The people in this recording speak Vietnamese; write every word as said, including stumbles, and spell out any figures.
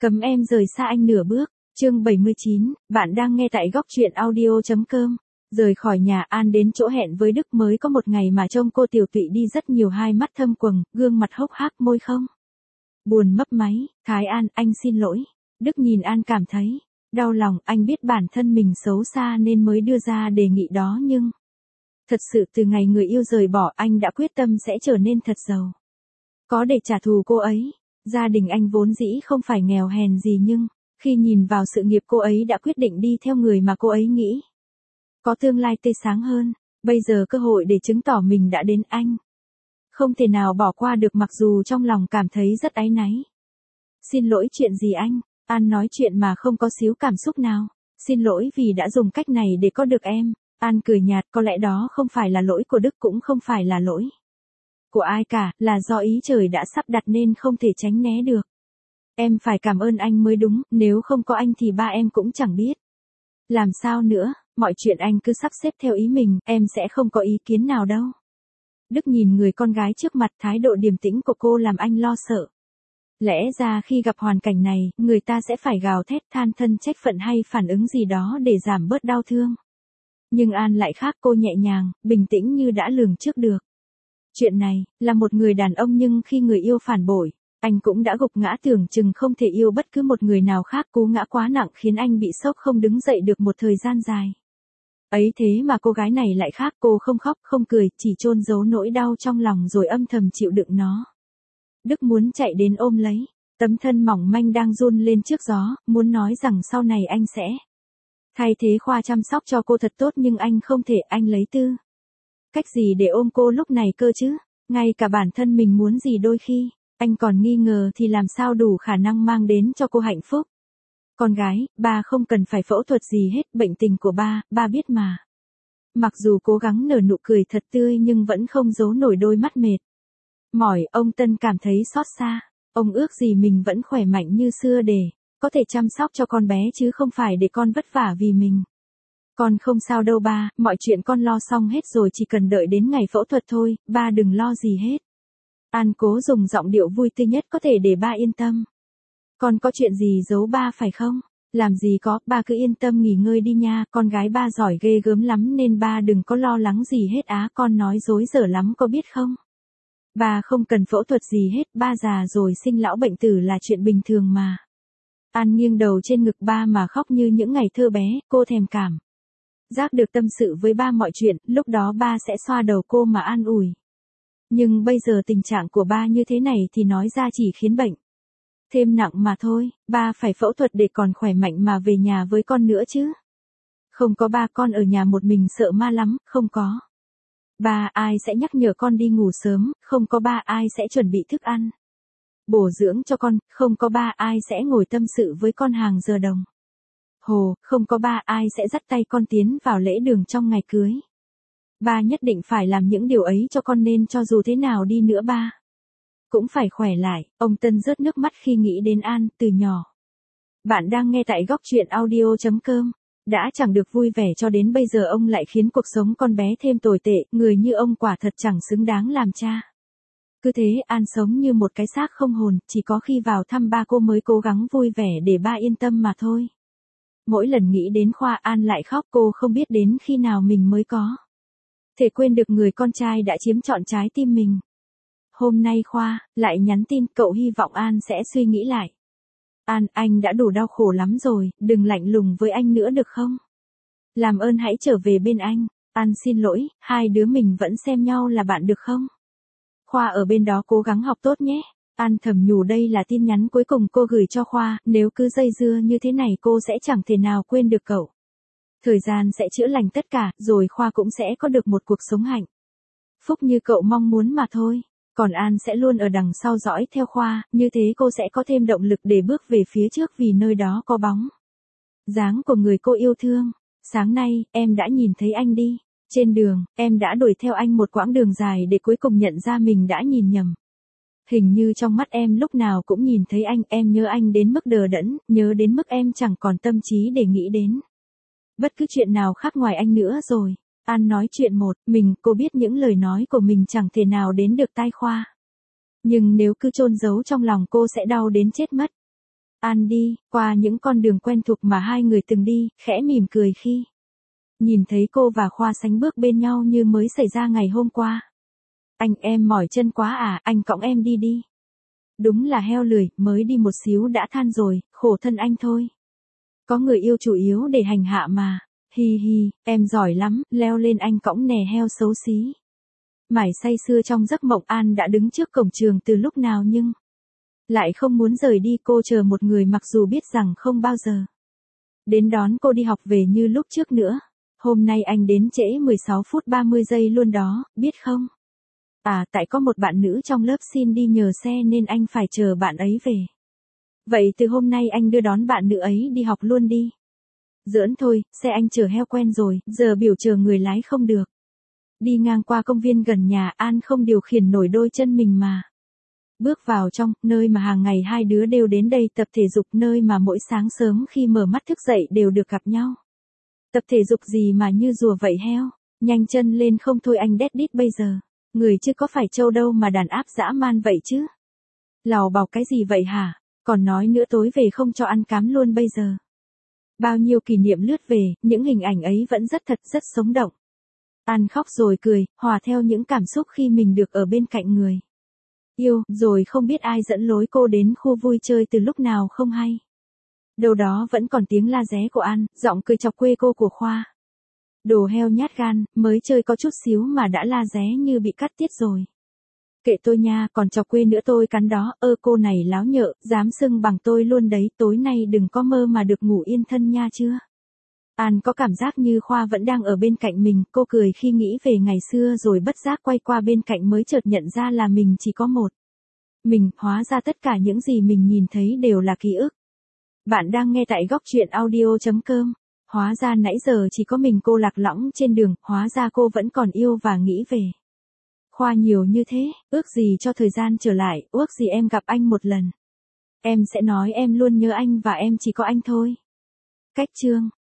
Cấm em rời xa anh nửa bước. Chương bảy mươi chín, bạn đang nghe tại góc truyện audio.com. Rời khỏi nhà, An đến chỗ hẹn với Đức mới có một ngày mà trông cô tiều tụy đi rất nhiều, hai mắt thâm quầng, gương mặt hốc hác, môi không buồn mấp máy. Thái An, anh xin lỗi. Đức nhìn An cảm thấy đau lòng, anh biết bản thân mình xấu xa nên mới đưa ra đề nghị đó, nhưng thật sự từ ngày người yêu rời bỏ, anh đã quyết tâm sẽ trở nên thật giàu. Có để trả thù cô ấy. Gia đình anh vốn dĩ không phải nghèo hèn gì, nhưng khi nhìn vào sự nghiệp cô ấy đã quyết định đi theo người mà cô ấy nghĩ có tương lai tươi sáng hơn, bây giờ cơ hội để chứng tỏ mình đã đến, anh không thể nào bỏ qua được, mặc dù trong lòng cảm thấy rất áy náy. Xin lỗi chuyện gì anh? An nói chuyện mà không có xíu cảm xúc nào. Xin lỗi vì đã dùng cách này để có được em. An cười nhạt, có lẽ đó không phải là lỗi của Đức, cũng không phải là lỗi của ai cả, là do ý trời đã sắp đặt nên không thể tránh né được. Em phải cảm ơn anh mới đúng, nếu không có anh thì ba em cũng chẳng biết làm sao nữa, mọi chuyện anh cứ sắp xếp theo ý mình, em sẽ không có ý kiến nào đâu. Đức nhìn người con gái trước mặt, thái độ điềm tĩnh của cô làm anh lo sợ. Lẽ ra khi gặp hoàn cảnh này, người ta sẽ phải gào thét, than thân trách phận hay phản ứng gì đó để giảm bớt đau thương. Nhưng An lại khác, cô nhẹ nhàng, bình tĩnh như đã lường trước được. Chuyện này, là một người đàn ông nhưng khi người yêu phản bội, anh cũng đã gục ngã, tưởng chừng không thể yêu bất cứ một người nào khác, cú ngã quá nặng khiến anh bị sốc không đứng dậy được một thời gian dài. Ấy thế mà cô gái này lại khác, cô không khóc, không cười, chỉ chôn giấu nỗi đau trong lòng rồi âm thầm chịu đựng nó. Đức muốn chạy đến ôm lấy tấm thân mỏng manh đang run lên trước gió, muốn nói rằng sau này anh sẽ thay thế Khoa chăm sóc cho cô thật tốt, nhưng anh không thể, anh lấy tư cách gì để ôm cô lúc này cơ chứ? Ngay cả bản thân mình muốn gì đôi khi anh còn nghi ngờ thì làm sao đủ khả năng mang đến cho cô hạnh phúc. Con gái, ba không cần phải phẫu thuật gì hết, bệnh tình của ba, ba biết mà. Mặc dù cố gắng nở nụ cười thật tươi nhưng vẫn không giấu nổi đôi mắt mệt mỏi, ông Tân cảm thấy xót xa. Ông ước gì mình vẫn khỏe mạnh như xưa để có thể chăm sóc cho con bé chứ không phải để con vất vả vì mình. Con không sao đâu ba, mọi chuyện con lo xong hết rồi, chỉ cần đợi đến ngày phẫu thuật thôi, ba đừng lo gì hết. An cố dùng giọng điệu vui tươi nhất có thể để ba yên tâm. Con có chuyện gì giấu ba phải không? Làm gì có, ba cứ yên tâm nghỉ ngơi đi nha, con gái ba giỏi ghê gớm lắm nên ba đừng có lo lắng gì hết á, con nói dối dở lắm có biết không? Ba không cần phẫu thuật gì hết, ba già rồi sinh lão bệnh tử là chuyện bình thường mà. An nghiêng đầu trên ngực ba mà khóc như những ngày thơ bé, cô thèm cảm giác được tâm sự với ba mọi chuyện, lúc đó ba sẽ xoa đầu cô mà an ủi. Nhưng bây giờ tình trạng của ba như thế này thì nói ra chỉ khiến bệnh thêm nặng mà thôi, ba phải phẫu thuật để còn khỏe mạnh mà về nhà với con nữa chứ. Không có ba, con ở nhà một mình sợ ma lắm, không có ba, ai sẽ nhắc nhở con đi ngủ sớm, không có ba, ai sẽ chuẩn bị thức ăn bổ dưỡng cho con, không có ba, ai sẽ ngồi tâm sự với con hàng giờ đồng hồ, không có ba, ai sẽ dắt tay con tiến vào lễ đường trong ngày cưới. Ba nhất định phải làm những điều ấy cho con, nên cho dù thế nào đi nữa ba cũng phải khỏe lại. Ông Tân rớt nước mắt khi nghĩ đến An. Từ nhỏ bạn đang nghe tại góc truyện audio.com. Đã chẳng được vui vẻ cho đến bây giờ ông lại khiến cuộc sống con bé thêm tồi tệ, người như ông quả thật chẳng xứng đáng làm cha. Cứ thế An sống như một cái xác không hồn, chỉ có khi vào thăm ba cô mới cố gắng vui vẻ để ba yên tâm mà thôi. Mỗi lần nghĩ đến Khoa, An lại khóc, cô không biết đến khi nào mình mới có thể quên được người con trai đã chiếm trọn trái tim mình. Hôm nay Khoa lại nhắn tin, cậu hy vọng An sẽ suy nghĩ lại. An, anh đã đủ đau khổ lắm rồi, đừng lạnh lùng với anh nữa được không? Làm ơn hãy trở về bên anh. An xin lỗi, hai đứa mình vẫn xem nhau là bạn được không? Khoa ở bên đó cố gắng học tốt nhé. An thầm nhủ, đây là tin nhắn cuối cùng cô gửi cho Khoa, nếu cứ dây dưa như thế này cô sẽ chẳng thể nào quên được cậu. Thời gian sẽ chữa lành tất cả, rồi Khoa cũng sẽ có được một cuộc sống hạnh phúc như cậu mong muốn mà thôi. Còn An sẽ luôn ở đằng sau dõi theo Khoa, như thế cô sẽ có thêm động lực để bước về phía trước, vì nơi đó có bóng dáng của người cô yêu thương. Sáng nay, em đã nhìn thấy anh đi trên đường, em đã đuổi theo anh một quãng đường dài để cuối cùng nhận ra mình đã nhìn nhầm. Hình như trong mắt em lúc nào cũng nhìn thấy anh, em nhớ anh đến mức đờ đẫn, nhớ đến mức em chẳng còn tâm trí để nghĩ đến bất cứ chuyện nào khác ngoài anh nữa rồi. An nói chuyện một mình, cô biết những lời nói của mình chẳng thể nào đến được tai Khoa. Nhưng nếu cứ chôn giấu trong lòng cô sẽ đau đến chết mất. An đi, qua những con đường quen thuộc mà hai người từng đi, khẽ mỉm cười khi nhìn thấy cô và Khoa sánh bước bên nhau như mới xảy ra ngày hôm qua. Anh em mỏi chân quá à, anh cõng em đi đi. Đúng là heo lười, mới đi một xíu đã than rồi, khổ thân anh thôi. Có người yêu chủ yếu để hành hạ mà. Hi hi, em giỏi lắm, leo lên anh cõng nè heo xấu xí. Mải say sưa trong giấc mộng, An đã đứng trước cổng trường từ lúc nào nhưng lại không muốn rời đi. Cô chờ một người mặc dù biết rằng không bao giờ đến đón cô đi học về như lúc trước nữa. Hôm nay anh đến trễ mười sáu phút ba mươi giây luôn đó, biết không? À, tại có một bạn nữ trong lớp xin đi nhờ xe nên anh phải chờ bạn ấy về. Vậy từ hôm nay anh đưa đón bạn nữ ấy đi học luôn đi. Giỡn thôi, xe anh chở heo quen rồi, giờ biểu chờ người lái không được. Đi ngang qua công viên gần nhà, An không điều khiển nổi đôi chân mình mà bước vào trong, nơi mà hàng ngày hai đứa đều đến đây tập thể dục, nơi mà mỗi sáng sớm khi mở mắt thức dậy đều được gặp nhau. Tập thể dục gì mà như rùa vậy heo, nhanh chân lên không thôi anh đét đít bây giờ. Người chứ có phải trâu đâu mà đàn áp dã man vậy chứ. Lào bảo cái gì vậy hả, còn nói nữa tối về không cho ăn cám luôn bây giờ. Bao nhiêu kỷ niệm lướt về, những hình ảnh ấy vẫn rất thật, rất sống động. An khóc rồi cười, hòa theo những cảm xúc khi mình được ở bên cạnh người yêu, rồi không biết ai dẫn lối cô đến khu vui chơi từ lúc nào không hay. Đâu đó vẫn còn tiếng la ré của An, giọng cười chọc quê cô của Khoa. Đồ heo nhát gan, mới chơi có chút xíu mà đã la ré như bị cắt tiết rồi. Kệ tôi nha, còn chọc quê nữa tôi cắn đó, ơ cô này láo nhợ, dám xưng bằng tôi luôn đấy, tối nay đừng có mơ mà được ngủ yên thân nha chưa. An có cảm giác như Khoa vẫn đang ở bên cạnh mình, cô cười khi nghĩ về ngày xưa rồi bất giác quay qua bên cạnh mới chợt nhận ra là mình chỉ có một mình, hóa ra tất cả những gì mình nhìn thấy đều là ký ức. Bạn đang nghe tại góc truyện audio chấm com. Hóa ra nãy giờ chỉ có mình cô lạc lõng trên đường, hóa ra cô vẫn còn yêu và nghĩ về Khoa nhiều như thế, ước gì cho thời gian trở lại, ước gì em gặp anh một lần. Em sẽ nói em luôn nhớ anh và em chỉ có anh thôi. Cách chương